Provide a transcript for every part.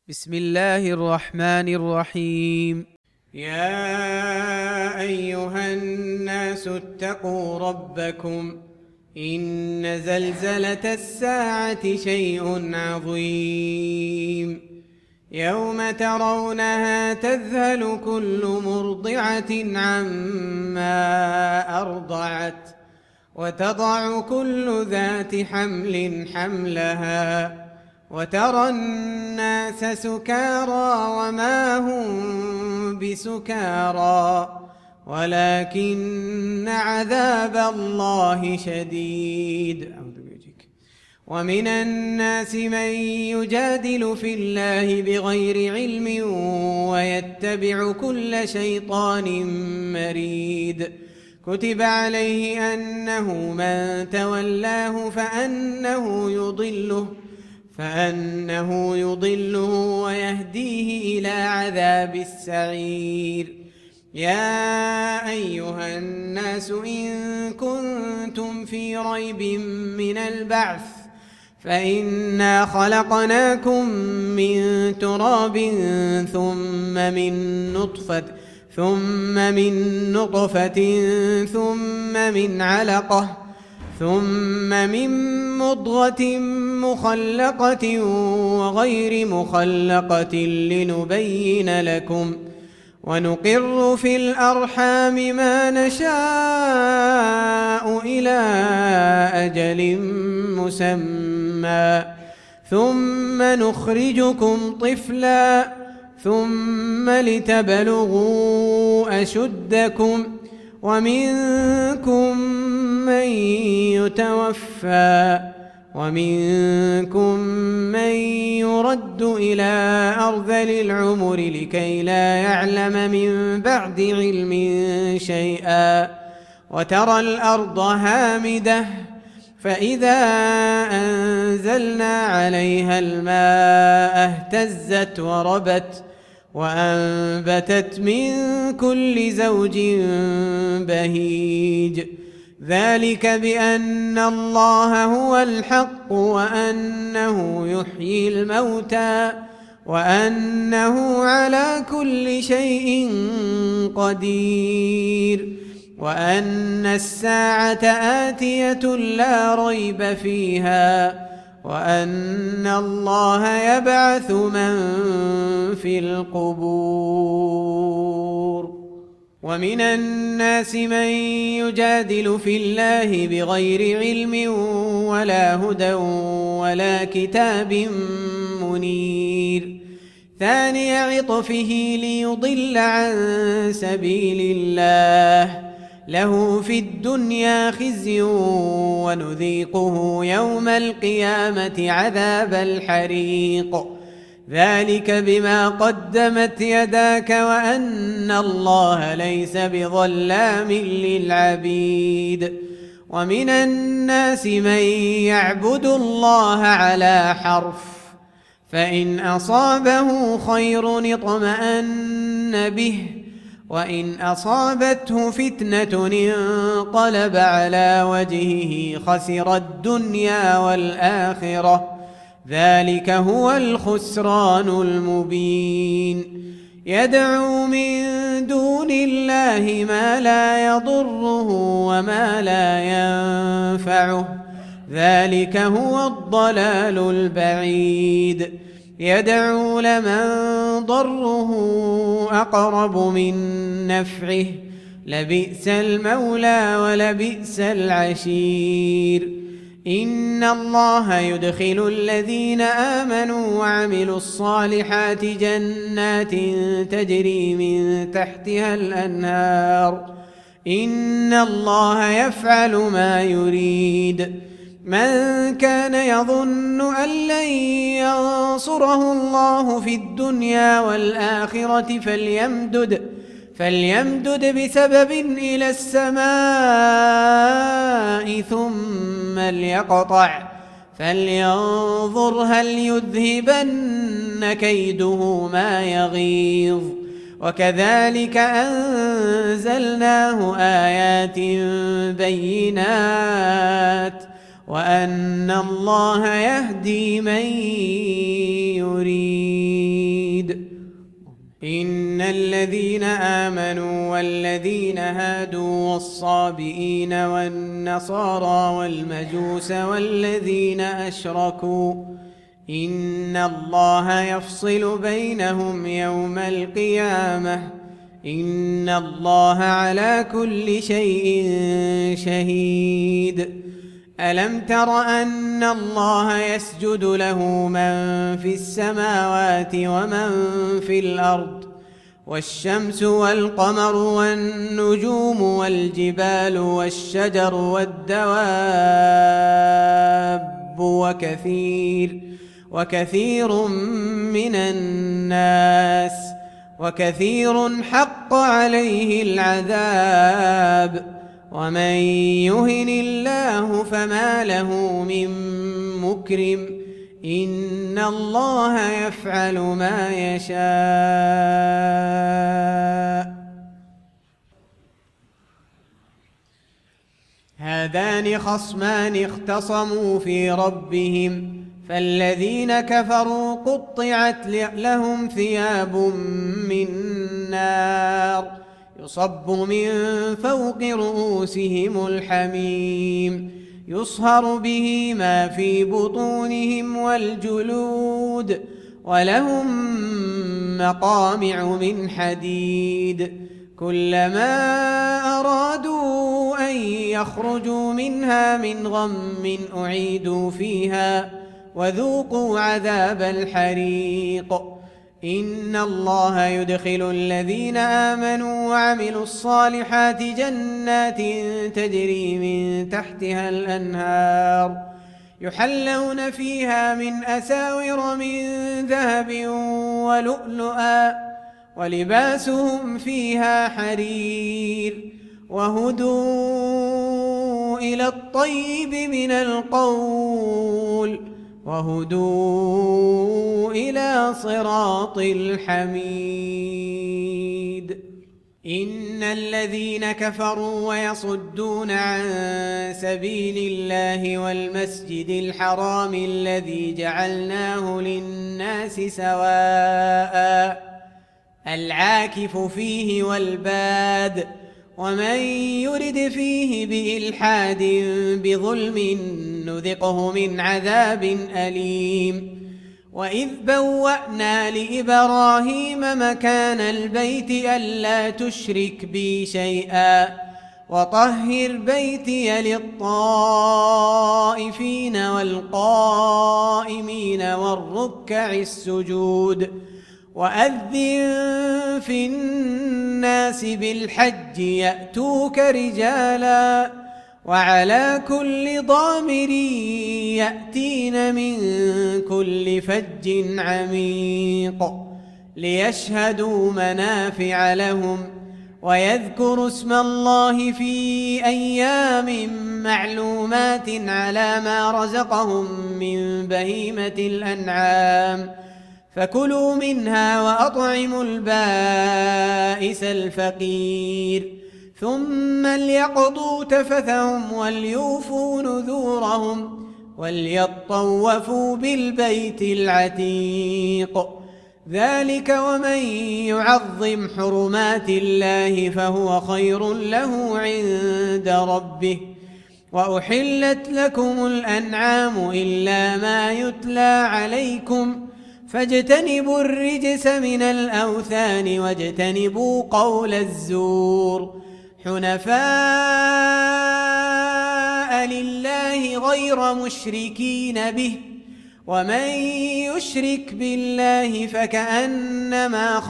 بسم الله الرحمن الرحيم. يا أيها الناس اتقوا ربكم إن زلزلة الساعة شيء عظيم يوم ترونها تذهل كل مرضعة عما أرضعت وتضع كل ذات حمل حملها وترى الناس سكارى وما هم بسكارى ولكن عذاب الله شديد. ومن الناس من يجادل في الله بغير علم ويتبع كل شيطان مريد. كتب عليه أنه من تولاه فأنه يضله ويهديه إلى عذاب السعير. يا أيها الناس إن كنتم في ريب من البعث فإنا خلقناكم من تراب ثم من نطفة ثم من علقة ثم من مضغة مخلقة وغير مخلقة لنبين لكم ونقر في الأرحام ما نشاء إلى أجل مسمى ثم نخرجكم طفلا ثم لتبلغوا أشدكم ومنكم من يتوفى ومنكم من يرد إلى أرذل العمر لكي لا يعلم من بعد علم شيئا. وترى الأرض هامدة فإذا أنزلنا عليها الماء اهتزت وربت وأنبتت من كل زوج بهيج. ذلك بأن الله هو الحق وأنه يحيي الموتى وأنه على كل شيء قدير وأن الساعة آتية لا ريب فيها وأن الله يبعث من في القبور. ومن الناس من يجادل في الله بغير علم ولا هدى ولا كتاب منير. ثاني عطفه ليضل عن سبيل الله له في الدنيا خزي ونذيقه يوم القيامة عذاب الحريق. ذلك بما قدمت يداك وأن الله ليس بظلام للعبيد. ومن الناس من يعبد الله على حرف فإن أصابه خير اطمأن به وإن أصابته فتنة انقلب على وجهه خسر الدنيا والآخرة. ذلك هو الخسران المبين. يدعو من دون الله ما لا يضره وما لا ينفعه ذلك هو الضلال البعيد. يدعو لمن ضره أقرب من نفعه لبئس المولى ولبئس العشير. إن الله يدخل الذين آمنوا وعملوا الصالحات جنات تجري من تحتها الأنهار. إن الله يفعل ما يريد. من كان يظن أن لن ينصره الله في الدنيا والآخرة فليمدد بسبب إلى السماء ثم ليقطع فلينظر هل يذهبن كيده ما يغيظ. وكذلك أنزلناه آيات بينات وأن الله يهدي من يريد. إن الذين آمنوا والذين هادوا والصابئين والنصارى والمجوس والذين أشركوا إن الله يفصل بينهم يوم القيامة إن الله على كل شيء شهيد. ألم تر أن الله يسجد له من في السماوات ومن في الأرض والشمس والقمر والنجوم والجبال والشجر والدواب وكثير من الناس وكثير حق عليه العذاب ومن يهن الله فما له من مكرم إن الله يفعل ما يشاء. هذان خصمان اختصموا في ربهم فالذين كفروا قطعت لهم ثياب من نار يصب من فوق رؤوسهم الحميم يصهر به ما في بطونهم والجلود ولهم مقامع من حديد كلما أرادوا أن يخرجوا منها من غم أعيدوا فيها وذوقوا عذاب الحريق. إن الله يدخل الذين آمنوا وعملوا الصالحات جنات تجري من تحتها الأنهار يحلون فيها من أساور من ذهب ولؤلؤا ولباسهم فيها حرير وهدوا إلى الطيب من القول وهدوا إلى صراط الحميد. إن الذين كفروا ويصدون عن سبيل الله والمسجد الحرام الذي جعلناه للناس سواء العاكف فيه والباد ومن يرد فيه بإلحاد بظلم نذقه من عذاب أليم. وإذ بوأنا لإبراهيم مكان البيت ألا تشرك بي شيئا وطهر بيتي للطائفين والقائمين والركع السجود وأذن في الناس بالحج يأتوك رجالا وعلى كل ضامر يأتين من كل فج عميق ليشهدوا منافع لهم ويذكروا اسم الله في أيام معلومات على ما رزقهم من بهيمة الأنعام فكلوا منها وأطعموا البائس الفقير ثم ليقضوا تفثهم وليوفوا نذورهم وليطوفوا بالبيت العتيق ذلك ومن يعظم حرمات الله فهو خير له عند ربه. وأحلت لكم الأنعام إلا ما يتلى عليكم فاجتنبوا الرجس من الأوثان واجتنبوا قول الزور حنفاء لله غير مشركين به ومن يشرك بالله فكأنما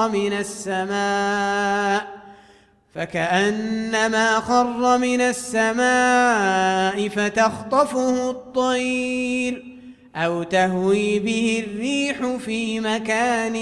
خر من السماء فتخطفه الطير أو تهوي به الريح في مكان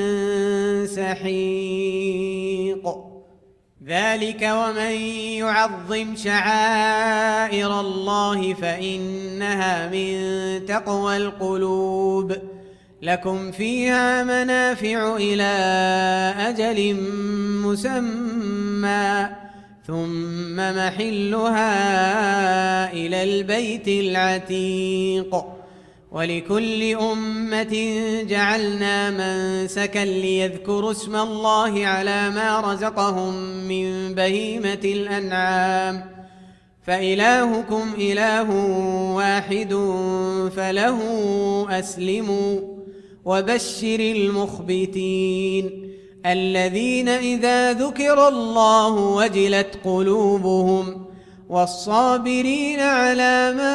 سحيق ذلك ومن يعظم شعائر الله فإنها من تقوى القلوب. لكم فيها منافع إلى أجل مسمى ثم محلها إلى البيت العتيق. ولكل أمة جعلنا منسكا ليذكروا اسم الله على ما رزقهم من بهيمة الأنعام، فإلهكم إله واحد فله أسلموا. وبشر المخبتين الذين إذا ذكر الله وجلت قلوبهم، والصابرين على ما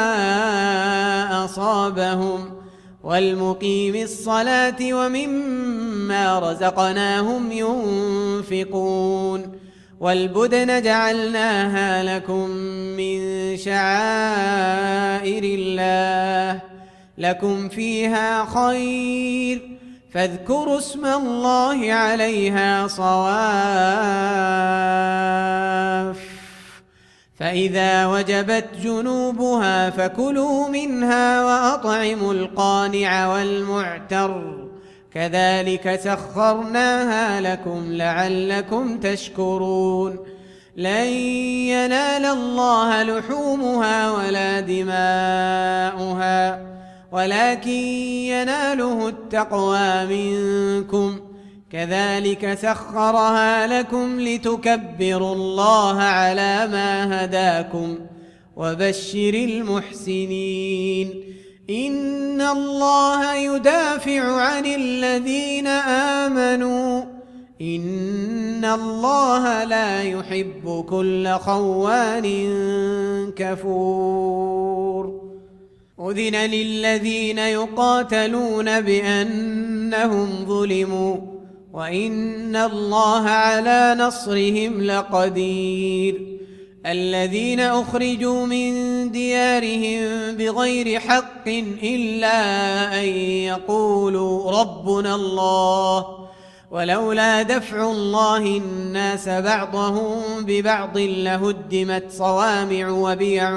أصابهم، والمقيم الصلاة ومما رزقناهم ينفقون. والبدن جعلناها لكم من شعائر الله لكم فيها خير، فاذكروا اسم الله عليها صواف. فإذا وجبت جنوبها فكلوا منها وأطعموا القانع والمعتر، كذلك سخرناها لكم لعلكم تشكرون. لن ينال الله لحومها ولا دماؤها ولكن يناله التقوى منكم، كذلك سخرها لكم لتكبروا الله على ما هداكم. وبشر المحسنين إن الله يدافع عن الذين آمنوا إن الله لا يحب كل خوان كفور. أذن للذين يقاتلون بأنهم ظلموا وإن الله على نصرهم لقدير. الذين أخرجوا من ديارهم بغير حق إلا أن يقولوا ربنا الله، ولولا دفع الله الناس بعضهم ببعض لهدمت صوامع وبيع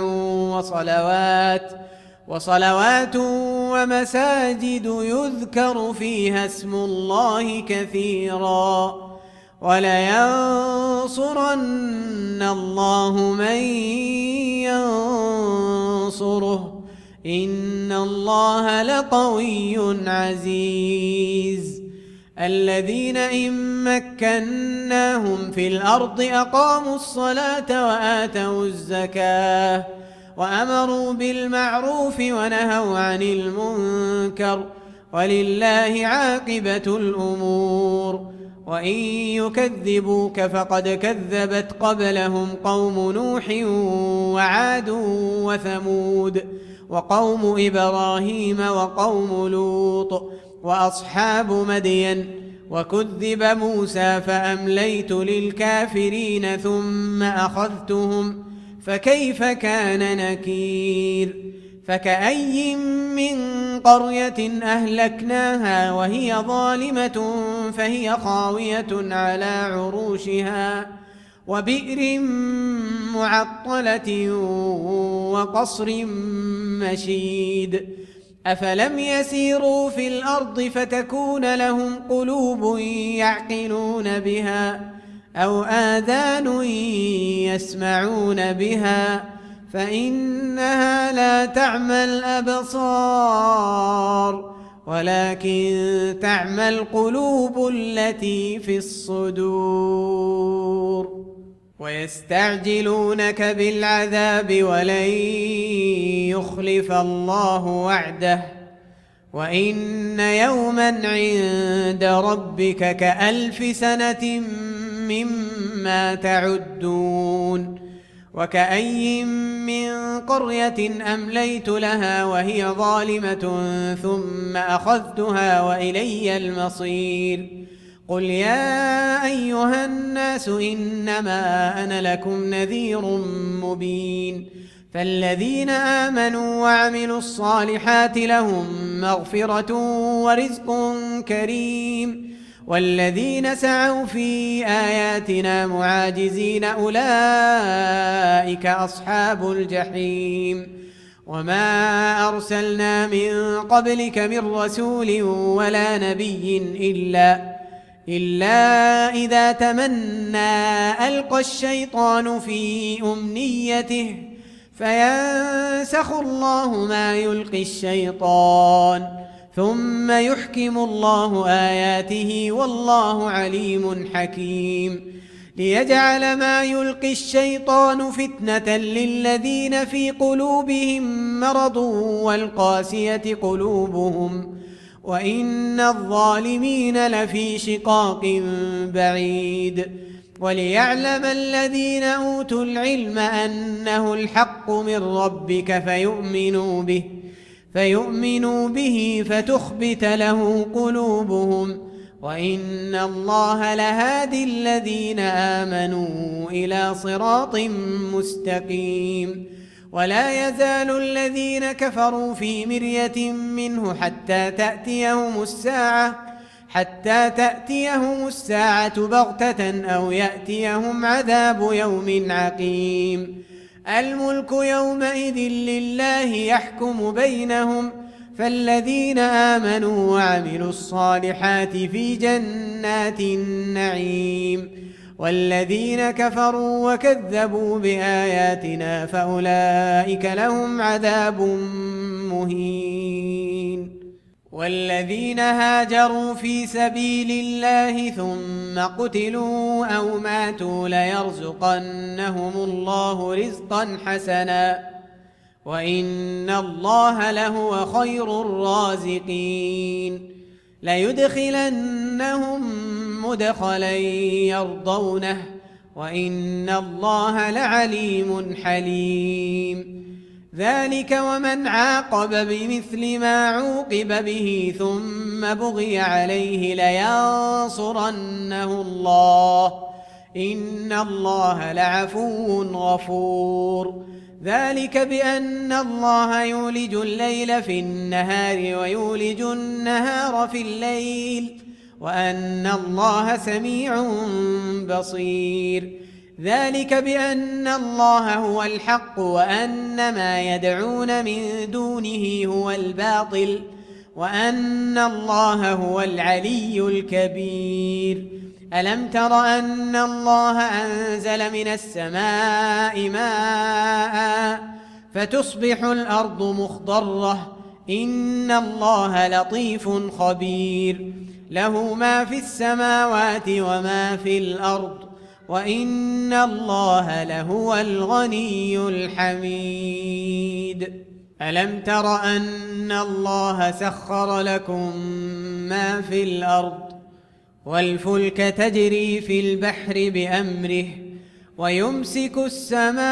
وصلوات ومساجد يذكر فيها اسم الله كثيرا، ولينصرن الله من ينصره إن الله لقوي عزيز. الذين إن مكناهم في الأرض أقاموا الصلاة وآتوا الزكاة وأمروا بالمعروف ونهوا عن المنكر، ولله عاقبة الأمور. وإن يكذبوك فقد كذبت قبلهم قوم نوح وعاد وثمود وقوم إبراهيم وقوم لوط وأصحاب مدين. وكذب موسى فأمليت للكافرين ثم أخذتهم فكيف كان نكير. فكأي من قرية أهلكناها وهي ظالمة فهي خاوية على عروشها وبئر معطلة وقصر مشيد. أفلم يسيروا في الأرض فتكون لهم قلوب يعقلون بها أو آذان يسمعون بها، فإنها لا تعمى الأبصار ولكن تعمى القلوب التي في الصدور. ويستعجلونك بالعذاب ولن يخلف الله وعده وإن يوما عند ربك كألف سنة مما تعدون. وكأي من قرية أمليت لها وهي ظالمة ثم أخذتها وإلي المصير. قل يا أيها الناس إنما أنا لكم نذير مبين. فالذين آمنوا وعملوا الصالحات لهم مغفرة ورزق كريم، والذين سعوا في آياتنا معاجزين أولئك أصحاب الجحيم. وما أرسلنا من قبلك من رسول ولا نبي إلا إذا تمنى ألقى الشيطان في أمنيته فينسخ الله ما يلقي الشيطان ثم يحكم الله آياته والله عليم حكيم ليجعل ما يلقي الشيطان فتنة للذين في قلوبهم مرض والقاسية قلوبهم وإن الظالمين لفي شقاق بعيد وليعلم الذين أوتوا العلم أنه الحق من ربك فيؤمنوا به فتخبت له قلوبهم وإن الله لهادي الذين آمنوا إلى صراط مستقيم ولا يزال الذين كفروا في مرية منه حتى تأتيهم الساعة بغتة أو يأتيهم عذاب يوم عقيم الملك يومئذ لله يحكم بينهم فالذين آمنوا وعملوا الصالحات في جنات النعيم والذين كفروا وكذبوا بآياتنا فأولئك لهم عذاب مهين والذين هاجروا في سبيل الله ثم قتلوا أو ماتوا ليرزقنهم الله رزقا حسنا وإن الله لهو خير الرازقين ليدخلنهم مدخلا يرضونه وإن الله لعليم حليم ذلك ومن عاقب بمثل ما عوقب به ثم بغي عليه لينصرنه الله إن الله لعفو غفور ذلك بأن الله يولج الليل في النهار ويولج النهار في الليل وأن الله سميع بصير ذلك بأن الله هو الحق وأن ما يدعون من دونه هو الباطل وأن الله هو العلي الكبير ألم تر أن الله أنزل من السماء ماء فتصبح الأرض مخضرة إن الله لطيف خبير له ما في السماوات وما في الأرض وإن الله لهو الغني الحميد ألم تر أن الله سخر لكم ما في الأرض والفلك تجري في البحر بأمره ويمسك السماء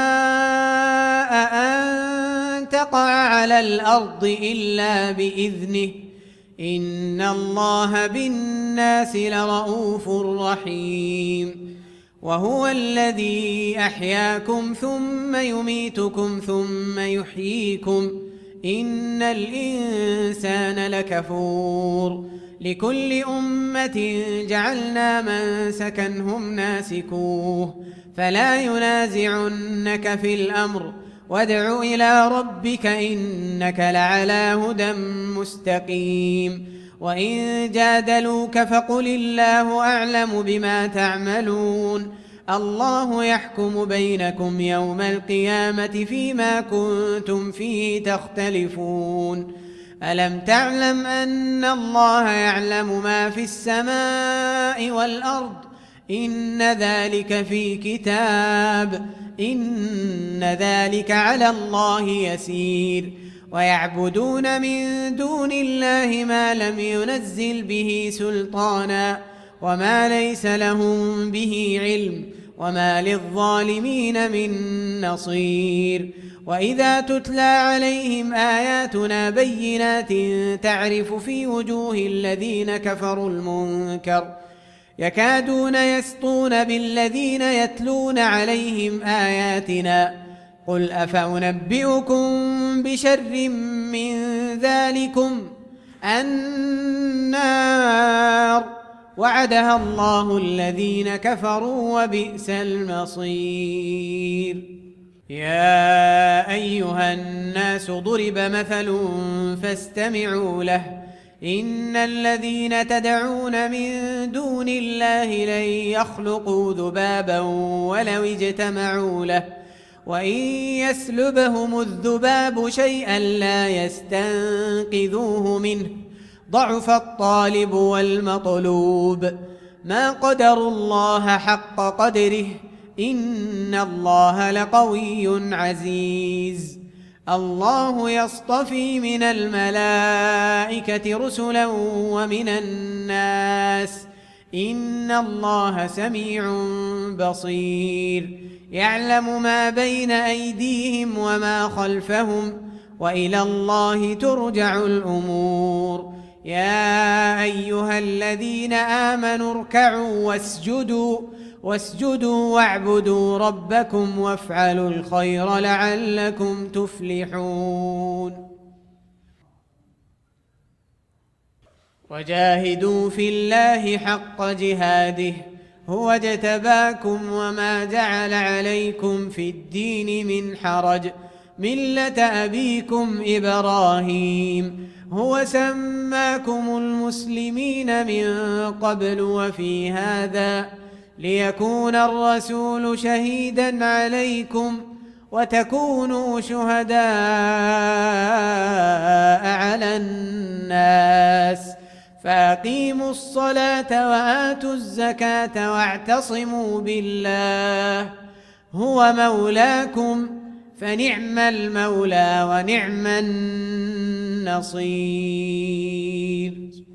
أن تقع على الأرض إلا بإذنه إن الله بالناس لرؤوف رحيم وهو الذي أحياكم ثم يميتكم ثم يحييكم إن الإنسان لكفور لكل أمة جعلنا منسكا هم ناسكوه فلا ينازعنك في الأمر وادع إلى ربك إنك لعلى هدى مستقيم وإن جادلوك فقل الله أعلم بما تعملون الله يحكم بينكم يوم القيامة فيما كنتم فيه تختلفون ألم تعلم أن الله يعلم ما في السماء والأرض إن ذلك في كتاب إن ذلك على الله يسير ويعبدون من دون الله ما لم ينزل به سلطانا وما ليس لهم به علم وما للظالمين من نصير وإذا تتلى عليهم آياتنا بينات تعرف في وجوه الذين كفروا المنكر يكادون يسطون بالذين يتلون عليهم آياتنا قل أفأنبئكم بشر من ذلكم النار وعدها الله الذين كفروا وبئس المصير يا أيها الناس ضرب مثل فاستمعوا له إن الذين تدعون من دون الله لن يخلقوا ذبابا ولو اجتمعوا له وإن يسلبهم الذباب شيئا لا يستنقذوه منه ضعف الطالب والمطلوب ما قدروا الله حق قدره إن الله لقوي عزيز الله يصطفي من الملائكة رسلا ومن الناس إن الله سميع بصير يعلم ما بين أيديهم وما خلفهم وإلى الله ترجع الأمور يا أيها الذين آمنوا اركعوا واسجدوا واعبدوا ربكم وافعلوا الخير لعلكم تفلحون وجاهدوا في الله حق جهاده هو اجتباكم وما جعل عليكم في الدين من حرج ملة أبيكم إبراهيم هو سماكم المسلمين من قبل وفي هذا ليكون الرسول شهيدا عليكم وتكونوا شهداء على الناس فأقيموا الصلاة وآتوا الزكاة واعتصموا بالله هو مولاكم فنعم المولى ونعم النصير